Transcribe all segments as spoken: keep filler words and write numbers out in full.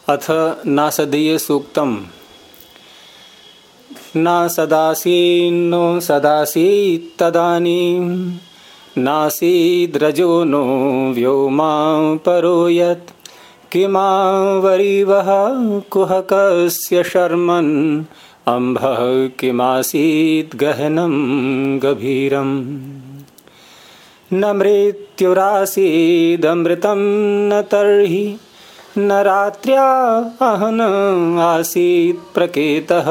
अथ नासदीय सूक्तम्। न सदासीन्नो सदासीत्तदानीं नासीद्रजो नो व्योमा परो यत् किमावरीवः कुहकस्य शर्मन् अम्भः किमासीत् गहनं गभीरम्। न मृत्युरासीदमृतं न तर्हि न रात्र्या अहन आसीत् प्रकेतः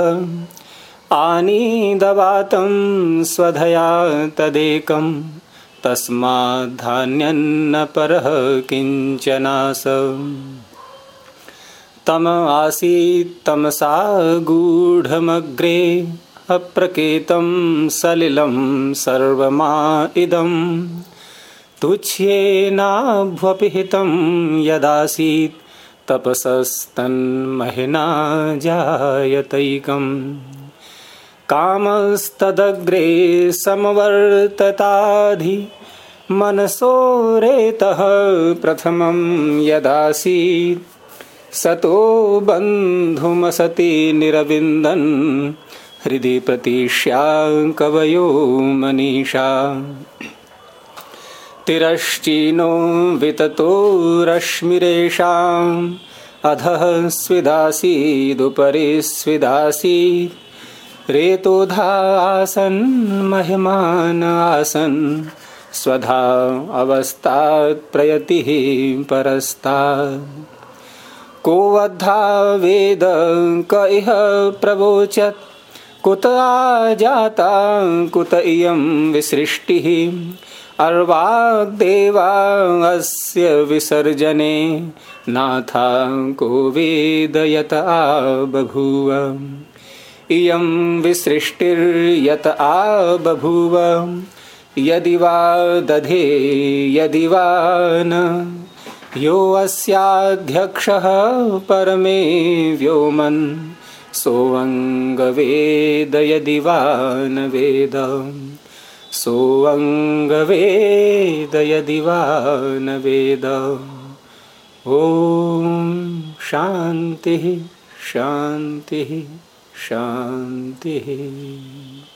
आनीदवातं स्वधया तदेकं तस्माद्धान्यन्न परः किञ्चनास। तम आसीत् तमसा गूढमग्रे अप्रकेतं सलिलं सर्वमा इदं तुच्छ्येनाभ्वपिहितं यदासीत् तपसस्तन्महिना जायतैकम्। कामस्तदग्रे समवर्तताधि मनसोरेतः प्रथमं यदासीत् सतो बन्धुमसति निरविन्दन् हृदि प्रतीक्ष्या कवयो मनीषा। तिरश्चीनो विततो रश्मिरेषाम् अधः स्विदासीदुपरि स्विदासीत् रेतोधा आसन् महिमान आसन् स्वधा अवस्थात् प्रयतिः परस्तात्। को वद्धा वेद क इह प्रवोचत् कुत आजाता कुत इयं विसृष्टिः अर्वाग्देवा अस्य विसर्जने नाथा को वेदयत आबभूव। इयं विसृष्टिर्यत आबभूव यदि वा दधे यदि वा न यो अस्याध्यक्षः परमे व्योमन् सोऽङ्गवेद यदि वा न वेद सोऽङ्गवेद यदि वा न वेद। ॐ शान्तिः शान्तिः शान्तिः।